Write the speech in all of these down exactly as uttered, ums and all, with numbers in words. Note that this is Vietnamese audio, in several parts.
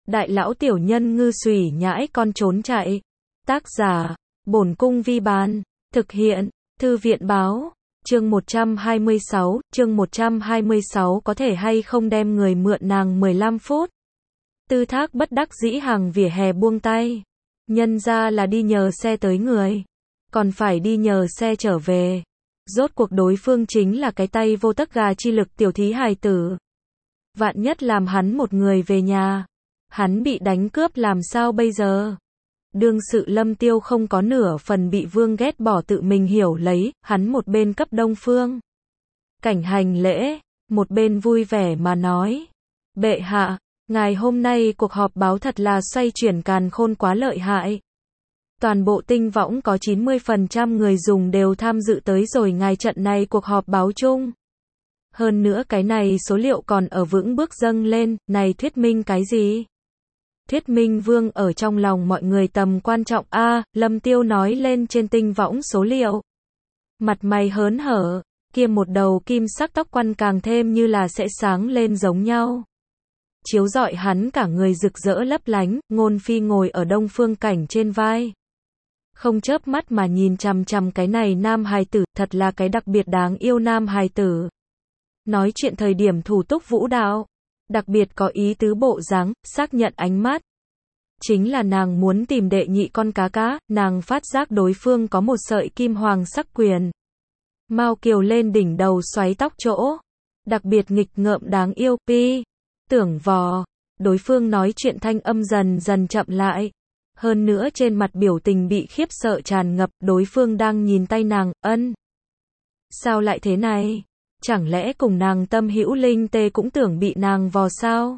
Đại lão tiểu nhân ngư xùy nhãi con trốn chạy. Tác giả, Bổn Cung Vi Bán. Thực hiện, Thư viện Báo. Chương một trăm hai mươi sáu, chương một trăm hai mươi sáu có thể hay không đem người mượn nàng mười lăm phút. Tư Thác bất đắc dĩ hàng vỉa hè buông tay. Nhân ra là đi nhờ xe tới người. Còn phải đi nhờ xe trở về. Rốt cuộc đối phương chính là cái tay vô tấc gà chi lực tiểu thí hài tử. Vạn nhất làm hắn một người về nhà. Hắn bị đánh cướp làm sao bây giờ? Đương sự Lâm Tiêu không có nửa phần bị Vương ghét bỏ tự mình hiểu lấy, hắn một bên cấp Đông Phương Cảnh hành lễ, một bên vui vẻ mà nói. Bệ hạ, ngài hôm nay cuộc họp báo thật là xoay chuyển càn khôn quá lợi hại. Toàn bộ tinh võng có chín mươi phần trăm người dùng đều tham dự tới rồi ngài trận này cuộc họp báo chung. Hơn nữa cái này số liệu còn ở vững bước dâng lên, này thuyết minh cái gì? Thuyết minh Vương ở trong lòng mọi người tầm quan trọng a. À, Lâm Tiêu nói lên trên tinh võng số liệu. Mặt mày hớn hở, kia một đầu kim sắc tóc quăn càng thêm như là sẽ sáng lên giống nhau. Chiếu rọi hắn cả người rực rỡ lấp lánh, Ngôn Phi ngồi ở Đông Phương Cảnh trên vai. Không chớp mắt mà nhìn chằm chằm cái này nam hài tử, thật là cái đặc biệt đáng yêu nam hài tử. Nói chuyện thời điểm thủ túc vũ đạo. Đặc biệt có ý tứ bộ dáng, xác nhận ánh mắt. Chính là nàng muốn tìm đệ nhị con cá cá, nàng phát giác đối phương có một sợi kim hoàng sắc quyền. Mao kiều lên đỉnh đầu xoáy tóc chỗ. Đặc biệt nghịch ngợm đáng yêu, pi. Tưởng vò. Đối phương nói chuyện thanh âm dần dần chậm lại. Hơn nữa trên mặt biểu tình bị khiếp sợ tràn ngập, đối phương đang nhìn tay nàng, ân. Sao lại thế này? Chẳng lẽ cùng nàng tâm hữu linh tê cũng tưởng bị nàng vò sao?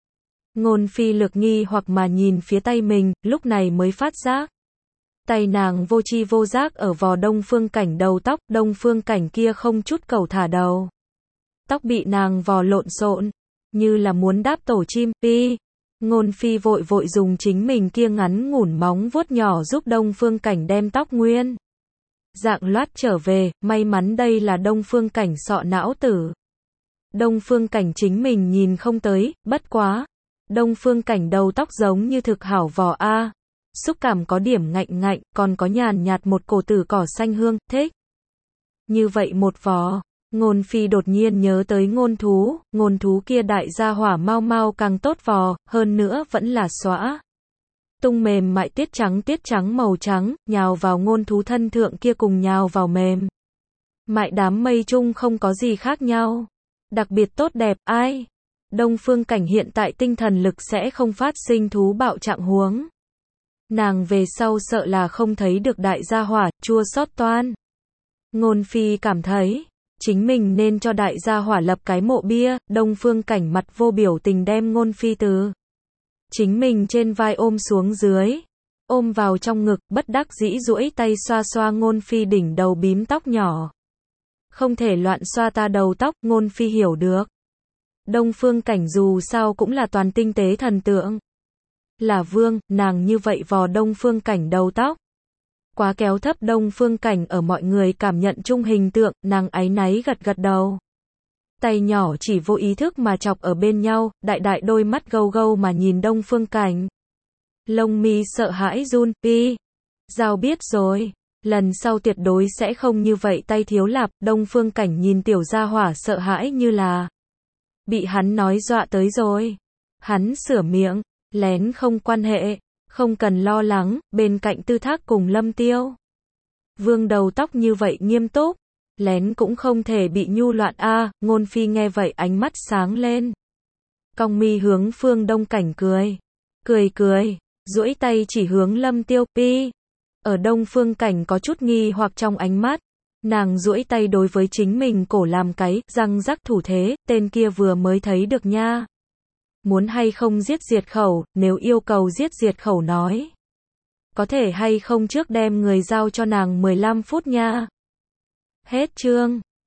Ngôn Phi lược nghi hoặc mà nhìn phía tay mình, lúc này mới phát giác. Tay nàng vô chi vô giác ở vò Đông Phương Cảnh đầu tóc, Đông Phương Cảnh kia không chút cầu thả đầu. Tóc bị nàng vò lộn xộn, như là muốn đáp tổ chim, pi. Ngôn Phi vội vội dùng chính mình kia ngắn ngủn móng vuốt nhỏ giúp Đông Phương Cảnh đem tóc nguyên dạng loát trở về, may mắn đây là Đông Phương Cảnh sọ não tử. Đông Phương Cảnh chính mình nhìn không tới, bất quá. Đông Phương Cảnh đầu tóc giống như thực hảo vò a. Xúc cảm có điểm ngạnh ngạnh, còn có nhàn nhạt một cổ tử cỏ xanh hương, thích. Như vậy một vò, Ngôn Phi đột nhiên nhớ tới ngôn thú, ngôn thú kia đại gia hỏa mau mau càng tốt vò, hơn nữa vẫn là xõa. Tung mềm mại tiết trắng tiết trắng màu trắng, nhào vào ngôn thú thân thượng kia cùng nhào vào mềm. Mại đám mây chung không có gì khác nhau. Đặc biệt tốt đẹp, ai? Đông Phương Cảnh hiện tại tinh thần lực sẽ không phát sinh thú bạo trạng huống. Nàng về sau sợ là không thấy được đại gia hỏa, chua xót toan. Ngôn Phi cảm thấy, chính mình nên cho đại gia hỏa lập cái mộ bia, Đông Phương Cảnh mặt vô biểu tình đem Ngôn Phi từ chính mình trên vai ôm xuống dưới, ôm vào trong ngực, bất đắc dĩ duỗi tay xoa xoa Ngôn Phi đỉnh đầu bím tóc nhỏ. Không thể loạn xoa ta đầu tóc, Ngôn Phi hiểu được. Đông Phương Cảnh dù sao cũng là toàn tinh tế thần tượng. Là vương, nàng như vậy vò Đông Phương Cảnh đầu tóc. Quá kéo thấp Đông Phương Cảnh ở mọi người cảm nhận chung hình tượng, nàng áy náy gật gật đầu. Tay nhỏ chỉ vô ý thức mà chọc ở bên nhau, đại đại đôi mắt gâu gâu mà nhìn Đông Phương Cảnh. Lông mi sợ hãi run, pi. Giao biết rồi, lần sau tuyệt đối sẽ không như vậy tay thiếu lạp, Đông Phương Cảnh nhìn tiểu gia hỏa sợ hãi như là bị hắn nói dọa tới rồi. Hắn sửa miệng, lén không quan hệ, không cần lo lắng, bên cạnh Tư Thác cùng Lâm Tiêu. Vương đầu tóc như vậy nghiêm túc. Lén cũng không thể bị nhu loạn a. À, Ngôn Phi nghe vậy ánh mắt sáng lên. Cong mi hướng Phương Đông Cảnh cười. Cười cười, duỗi tay chỉ hướng Lâm Tiêu, pi. Ở Đông Phương Cảnh có chút nghi hoặc trong ánh mắt. Nàng duỗi tay đối với chính mình cổ làm cái, răng rắc thủ thế, tên kia vừa mới thấy được nha. Muốn hay không giết diệt khẩu, nếu yêu cầu giết diệt khẩu nói. Có thể hay không trước đem người giao cho nàng mười lăm phút nha. Hết chương.